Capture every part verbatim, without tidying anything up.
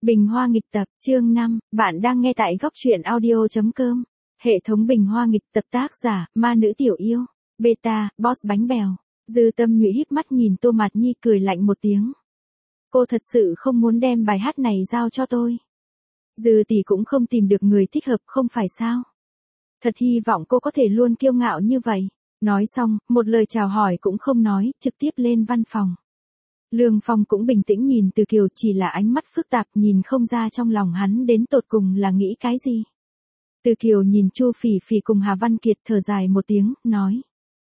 Bình Hoa nghịch tập, chương năm, bạn đang nghe tại góc truyện audio chấm com. Hệ thống Bình Hoa nghịch tập tác giả, ma nữ tiểu yêu, beta, boss bánh bèo. Dư Tâm Nhụy híp mắt nhìn Tô Mạt Nhi cười lạnh một tiếng. Cô thật sự không muốn đem bài hát này giao cho tôi. Dư tỷ cũng không tìm được người thích hợp không phải sao. Thật hy vọng cô có thể luôn kiêu ngạo như vậy. Nói xong, một lời chào hỏi cũng không nói, trực tiếp lên văn phòng. Lương Phong cũng bình tĩnh nhìn Từ Kiều, chỉ là ánh mắt phức tạp nhìn không ra trong lòng hắn đến tột cùng là nghĩ cái gì. Từ Kiều nhìn Chu Phỉ Phỉ cùng Hà Văn Kiệt thở dài một tiếng, nói.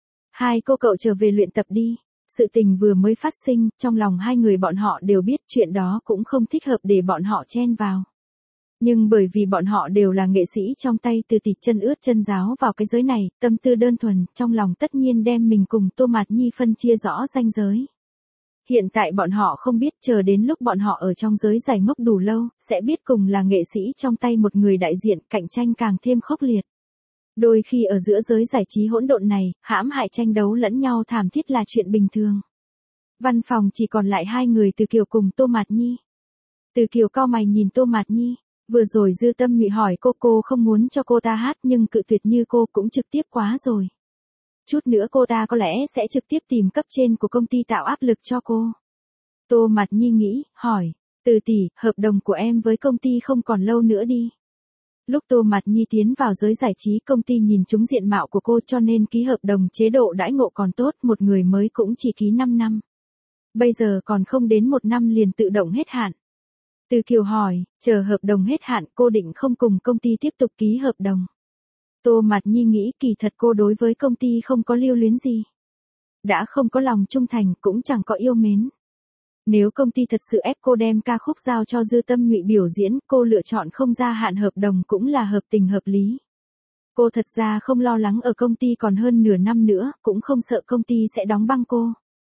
Hai cô cậu trở về luyện tập đi. Sự tình vừa mới phát sinh, trong lòng hai người bọn họ đều biết chuyện đó cũng không thích hợp để bọn họ chen vào. Nhưng bởi vì bọn họ đều là nghệ sĩ trong tay Từ tỷ chân ướt chân ráo vào cái giới này, tâm tư đơn thuần, trong lòng tất nhiên đem mình cùng Tô Mạt Nhi phân chia rõ ranh giới. Hiện tại bọn họ không biết, chờ đến lúc bọn họ ở trong giới giải ngốc đủ lâu, sẽ biết cùng là nghệ sĩ trong tay một người đại diện, cạnh tranh càng thêm khốc liệt. Đôi khi ở giữa giới giải trí hỗn độn này, hãm hại tranh đấu lẫn nhau thảm thiết là chuyện bình thường. Văn phòng chỉ còn lại hai người Từ Kiều cùng Tô Mạt Nhi. Từ Kiều cau mày nhìn Tô Mạt Nhi, vừa rồi Dư Tâm Nhụy hỏi cô cô không muốn cho cô ta hát nhưng cự tuyệt như cô cũng trực tiếp quá rồi. Chút nữa cô ta có lẽ sẽ trực tiếp tìm cấp trên của công ty tạo áp lực cho cô. Tô Mạt Nhi nghĩ, hỏi, Từ tỷ, hợp đồng của em với công ty không còn lâu nữa đi. Lúc Tô Mạt Nhi tiến vào giới giải trí, công ty nhìn trúng diện mạo của cô cho nên ký hợp đồng chế độ đãi ngộ còn tốt, một người mới cũng chỉ ký năm năm. Bây giờ còn không đến một năm liền tự động hết hạn. Từ Kiều hỏi, chờ hợp đồng hết hạn cô định không cùng công ty tiếp tục ký hợp đồng. Tô Mạt Nhi nghĩ kỳ thật cô đối với công ty không có lưu luyến gì. Đã không có lòng trung thành cũng chẳng có yêu mến. Nếu công ty thật sự ép cô đem ca khúc giao cho Dư Tâm Nhụy biểu diễn, cô lựa chọn không gia hạn hợp đồng cũng là hợp tình hợp lý. Cô thật ra không lo lắng ở công ty còn hơn nửa năm nữa, cũng không sợ công ty sẽ đóng băng cô.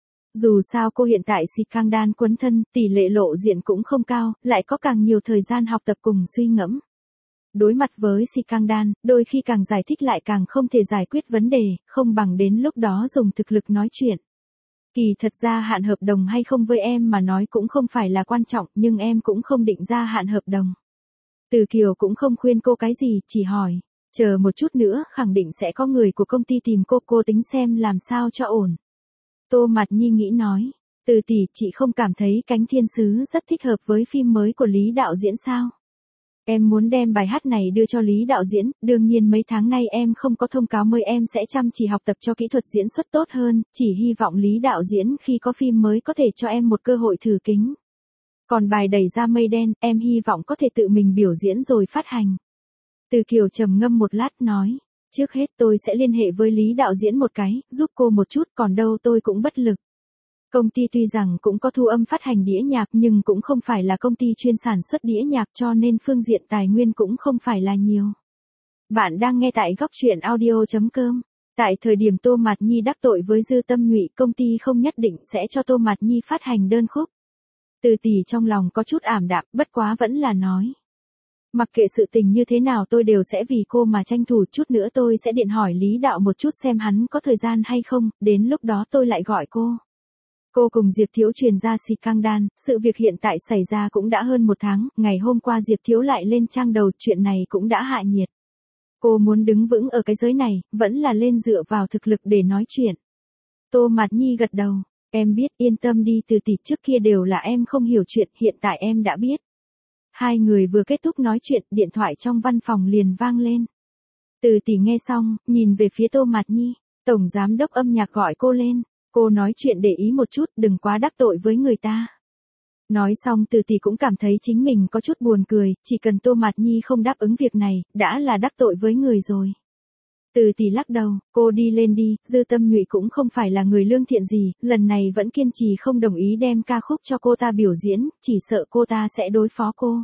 Dù sao cô hiện tại xịt cang đan quấn thân, tỷ lệ lộ diện cũng không cao, lại có càng nhiều thời gian học tập cùng suy ngẫm. Đối mặt với xịt cang đan, đôi khi càng giải thích lại càng không thể giải quyết vấn đề, không bằng đến lúc đó dùng thực lực nói chuyện. Kỳ thật ra hạn hợp đồng hay không với em mà nói cũng không phải là quan trọng, nhưng em cũng không định gia hạn hợp đồng. Từ Kiều cũng không khuyên cô cái gì, chỉ hỏi, chờ một chút nữa, khẳng định sẽ có người của công ty tìm cô, cô tính xem làm sao cho ổn. Tô Mạt Nhi nghĩ nói, Từ tỷ, chị không cảm thấy Cánh Thiên Sứ rất thích hợp với phim mới của Lý đạo diễn sao? Em muốn đem bài hát này đưa cho Lý đạo diễn, đương nhiên mấy tháng nay em không có thông cáo mới, em sẽ chăm chỉ học tập cho kỹ thuật diễn xuất tốt hơn, chỉ hy vọng Lý đạo diễn khi có phim mới có thể cho em một cơ hội thử kính. Còn bài Đẩy Ra Mây Đen, em hy vọng có thể tự mình biểu diễn rồi phát hành. Từ Kiều trầm ngâm một lát nói, trước hết tôi sẽ liên hệ với Lý đạo diễn một cái, giúp cô một chút, còn đâu tôi cũng bất lực. Công ty tuy rằng cũng có thu âm phát hành đĩa nhạc nhưng cũng không phải là công ty chuyên sản xuất đĩa nhạc cho nên phương diện tài nguyên cũng không phải là nhiều. Bạn đang nghe tại góc truyện audio chấm com. Tại thời điểm Tô Mạt Nhi đắc tội với Dư Tâm Nhụy, công ty không nhất định sẽ cho Tô Mạt Nhi phát hành đơn khúc. Từ tỷ trong lòng có chút ảm đạm, bất quá vẫn là nói. Mặc kệ sự tình như thế nào tôi đều sẽ vì cô mà tranh thủ, chút nữa tôi sẽ điện hỏi Lý đạo một chút xem hắn có thời gian hay không, đến lúc đó tôi lại gọi cô. Cô cùng Diệp Thiếu truyền ra xịt cang đan, sự việc hiện tại xảy ra cũng đã hơn một tháng, ngày hôm qua Diệp Thiếu lại lên trang đầu, chuyện này cũng đã hạ nhiệt. Cô muốn đứng vững ở cái giới này, vẫn là lên dựa vào thực lực để nói chuyện. Tô Mạt Nhi gật đầu, em biết, yên tâm đi Từ tỷ, trước kia đều là em không hiểu chuyện, hiện tại em đã biết. Hai người vừa kết thúc nói chuyện, điện thoại trong văn phòng liền vang lên. Từ tỷ nghe xong, nhìn về phía Tô Mạt Nhi, tổng giám đốc âm nhạc gọi cô lên. Cô nói chuyện để ý một chút, đừng quá đắc tội với người ta. Nói xong Từ tỷ cũng cảm thấy chính mình có chút buồn cười, chỉ cần Tô Mạt Nhi không đáp ứng việc này, đã là đắc tội với người rồi. Từ tỷ lắc đầu, cô đi lên đi, Dư Tâm Nhụy cũng không phải là người lương thiện gì, lần này vẫn kiên trì không đồng ý đem ca khúc cho cô ta biểu diễn, chỉ sợ cô ta sẽ đối phó cô.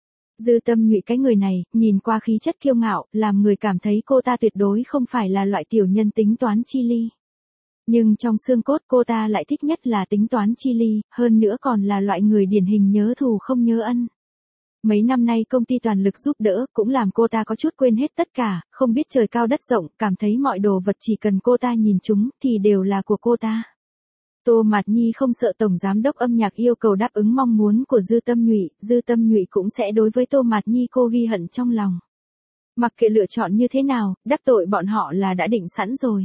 Dư Tâm Nhụy cái người này, nhìn qua khí chất kiêu ngạo, làm người cảm thấy cô ta tuyệt đối không phải là loại tiểu nhân tính toán chi ly. Nhưng trong xương cốt cô ta lại thích nhất là tính toán chi ly, hơn nữa còn là loại người điển hình nhớ thù không nhớ ân. Mấy năm nay công ty toàn lực giúp đỡ, cũng làm cô ta có chút quên hết tất cả, không biết trời cao đất rộng, cảm thấy mọi đồ vật chỉ cần cô ta nhìn chúng, thì đều là của cô ta. Tô Mạt Nhi không sợ tổng giám đốc âm nhạc yêu cầu đáp ứng mong muốn của Dư Tâm Nhụy, Dư Tâm Nhụy cũng sẽ đối với Tô Mạt Nhi cô ghi hận trong lòng. Mặc kệ lựa chọn như thế nào, đắc tội bọn họ là đã định sẵn rồi.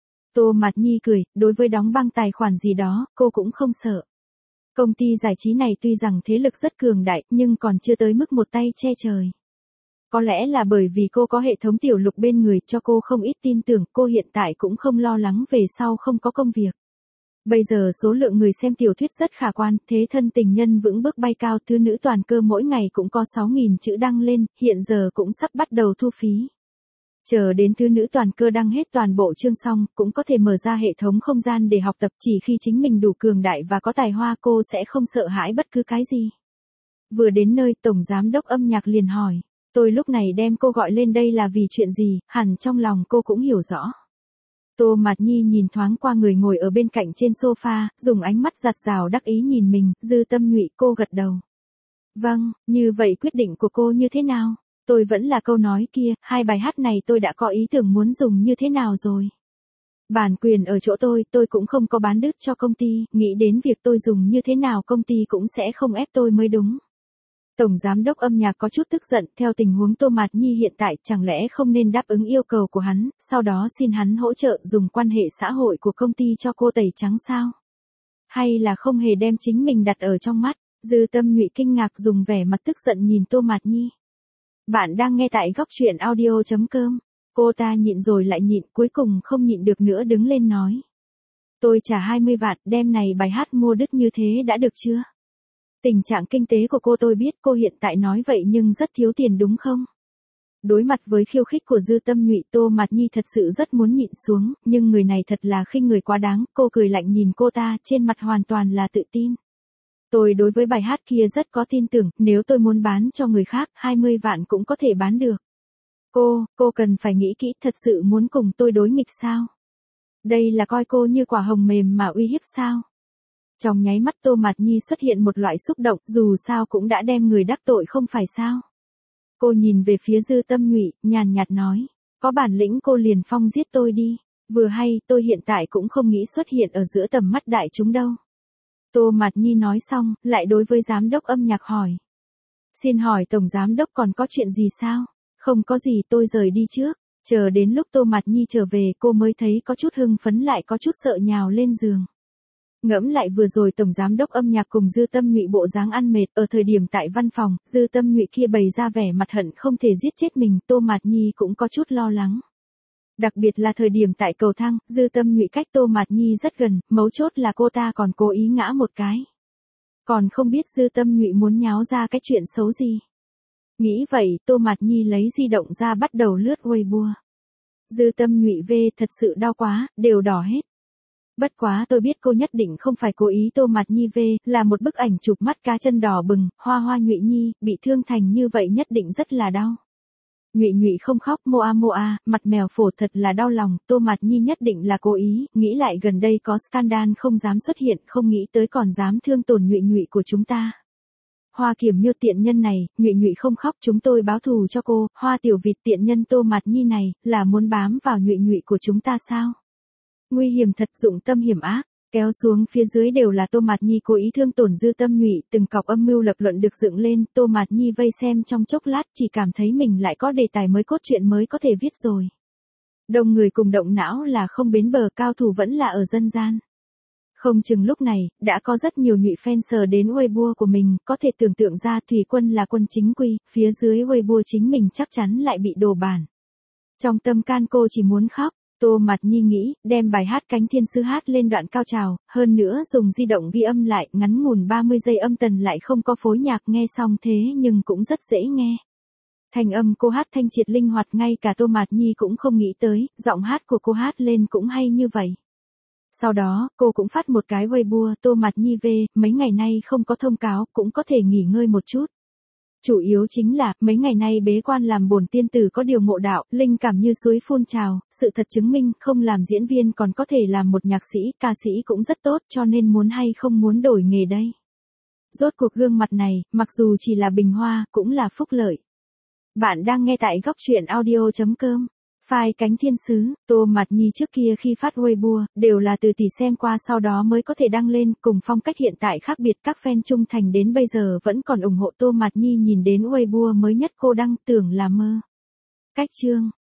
Tô Mạt Nhi cười, đối với đóng băng tài khoản gì đó, cô cũng không sợ. Công ty giải trí này tuy rằng thế lực rất cường đại, nhưng còn chưa tới mức một tay che trời. Có lẽ là bởi vì cô có hệ thống tiểu lục bên người cho cô không ít tin tưởng, cô hiện tại cũng không lo lắng về sau không có công việc. Bây giờ số lượng người xem tiểu thuyết rất khả quan, thế thân tình nhân vững bước bay cao, thứ nữ toàn cơ mỗi ngày cũng có sáu nghìn chữ đăng lên, hiện giờ cũng sắp bắt đầu thu phí. Chờ đến thứ nữ toàn cơ đăng hết toàn bộ chương xong, cũng có thể mở ra hệ thống không gian để học tập, chỉ khi chính mình đủ cường đại và có tài hoa cô sẽ không sợ hãi bất cứ cái gì. Vừa đến nơi, tổng giám đốc âm nhạc liền hỏi, tôi lúc này đem cô gọi lên đây là vì chuyện gì, hẳn trong lòng cô cũng hiểu rõ. Tô Mạt Nhi nhìn thoáng qua người ngồi ở bên cạnh trên sofa, dùng ánh mắt giặt rào đắc ý nhìn mình, Dư Tâm Nhụy, cô gật đầu. Vâng, như vậy quyết định của cô như thế nào? Tôi vẫn là câu nói kia, hai bài hát này tôi đã có ý tưởng muốn dùng như thế nào rồi. Bản quyền ở chỗ tôi, tôi cũng không có bán đứt cho công ty, nghĩ đến việc tôi dùng như thế nào công ty cũng sẽ không ép tôi mới đúng. Tổng giám đốc âm nhạc có chút tức giận, theo tình huống Tô Mạt Nhi hiện tại chẳng lẽ không nên đáp ứng yêu cầu của hắn, sau đó xin hắn hỗ trợ dùng quan hệ xã hội của công ty cho cô tẩy trắng sao? Hay là không hề đem chính mình đặt ở trong mắt? Dư Tâm Nhụy kinh ngạc dùng vẻ mặt tức giận nhìn Tô Mạt Nhi. Bạn đang nghe tại góc truyện audio chấm com. Cô ta nhịn rồi lại nhịn, cuối cùng không nhịn được nữa đứng lên nói. Tôi trả hai mươi vạn, đem này bài hát mua đứt như thế đã được chưa? Tình trạng kinh tế của cô tôi biết, cô hiện tại nói vậy nhưng rất thiếu tiền đúng không? Đối mặt với khiêu khích của Dư Tâm Nhụy, Tô Mạt Nhi thật sự rất muốn nhịn xuống, nhưng người này thật là khinh người quá đáng, cô cười lạnh nhìn cô ta, trên mặt hoàn toàn là tự tin. Tôi đối với bài hát kia rất có tin tưởng, nếu tôi muốn bán cho người khác, hai mươi vạn cũng có thể bán được. Cô, cô cần phải nghĩ kỹ, thật sự muốn cùng tôi đối nghịch sao? Đây là coi cô như quả hồng mềm mà uy hiếp sao? Trong nháy mắt Tô Mạt Nhi xuất hiện một loại xúc động, dù sao cũng đã đem người đắc tội không phải sao? Cô nhìn về phía Dư Tâm Nhụy, nhàn nhạt nói, có bản lĩnh cô liền phong giết tôi đi, vừa hay tôi hiện tại cũng không nghĩ xuất hiện ở giữa tầm mắt đại chúng đâu. Tô Mạt Nhi nói xong, lại đối với giám đốc âm nhạc hỏi. Xin hỏi tổng giám đốc còn có chuyện gì sao? Không có gì, tôi rời đi trước. Chờ đến lúc Tô Mạt Nhi trở về cô mới thấy có chút hưng phấn lại có chút sợ nhào lên giường. Ngẫm lại vừa rồi tổng giám đốc âm nhạc cùng Dư Tâm Nhụy bộ dáng ăn mệt ở thời điểm tại văn phòng, Dư Tâm Nhụy kia bày ra vẻ mặt hận không thể giết chết mình, Tô Mạt Nhi cũng có chút lo lắng. Đặc biệt là thời điểm tại cầu thang, Dư Tâm Nhụy cách Tô Mạt Nhi rất gần, mấu chốt là cô ta còn cố ý ngã một cái. Còn không biết Dư Tâm Nhụy muốn nháo ra cái chuyện xấu gì. Nghĩ vậy, Tô Mạt Nhi lấy di động ra bắt đầu lướt Weibo. Dư Tâm Nhụy về thật sự đau quá, đều đỏ hết. Bất quá tôi biết cô nhất định không phải cố ý. Tô Mạt Nhi về là một bức ảnh chụp mắt cá chân đỏ bừng, Hoa Hoa Nhụy Nhi, bị thương thành như vậy nhất định rất là đau. Nhụy Nhụy không khóc, moa moa, mặt mèo phổ thật là đau lòng, Tô Mạt Nhi nhất định là cố ý, nghĩ lại gần đây có scandal không dám xuất hiện, không nghĩ tới còn dám thương tổn Nhụy Nhụy của chúng ta. Hoa Kiểm Miêu tiện nhân này, Nhụy Nhụy không khóc, chúng tôi báo thù cho cô, Hoa Tiểu Vịt tiện nhân Tô Mạt Nhi này, là muốn bám vào Nhụy Nhụy của chúng ta sao? Nguy hiểm thật, dụng tâm hiểm ác. Kéo xuống phía dưới đều là Tô Mạt Nhi cố ý thương tổn Dư Tâm Nhụy, từng cọc âm mưu lập luận được dựng lên, Tô Mạt Nhi vây xem trong chốc lát chỉ cảm thấy mình lại có đề tài mới, cốt truyện mới có thể viết rồi. Đông người cùng động não là không bến bờ, cao thủ vẫn là ở dân gian. Không chừng lúc này, đã có rất nhiều Nhụy fan sờ đến Weibo của mình, có thể tưởng tượng ra Thủy Quân là quân chính quy, phía dưới Weibo chính mình chắc chắn lại bị đồ bản. Trong tâm can cô chỉ muốn khóc. Tô Mạt Nhi nghĩ, đem bài hát Cánh Thiên Sư hát lên đoạn cao trào, hơn nữa dùng di động ghi âm lại, ngắn ngủn ba mươi giây âm tần lại không có phối nhạc, nghe xong thế nhưng cũng rất dễ nghe. Thành âm cô hát thanh triệt linh hoạt, ngay cả Tô Mạt Nhi cũng không nghĩ tới, giọng hát của cô hát lên cũng hay như vậy. Sau đó, cô cũng phát một cái Weibo, Tô Mạt Nhi về, mấy ngày nay không có thông cáo, cũng có thể nghỉ ngơi một chút. Chủ yếu chính là, mấy ngày nay bế quan làm bổn tiên tử có điều ngộ đạo, linh cảm như suối phun trào, sự thật chứng minh, không làm diễn viên còn có thể làm một nhạc sĩ, ca sĩ cũng rất tốt, cho nên muốn hay không muốn đổi nghề đây. Rốt cuộc gương mặt này, mặc dù chỉ là bình hoa, cũng là phúc lợi. Bạn đang nghe tại góc truyện audio chấm com. Phai cánh thiên sứ, Tô Mạt Nhi trước kia khi phát Weibo, đều là từ tỷ xem qua sau đó mới có thể đăng lên, cùng phong cách hiện tại khác biệt, các fan trung thành đến bây giờ vẫn còn ủng hộ Tô Mạt Nhi, nhìn đến Weibo mới nhất cô đăng tưởng là mơ. Cách chương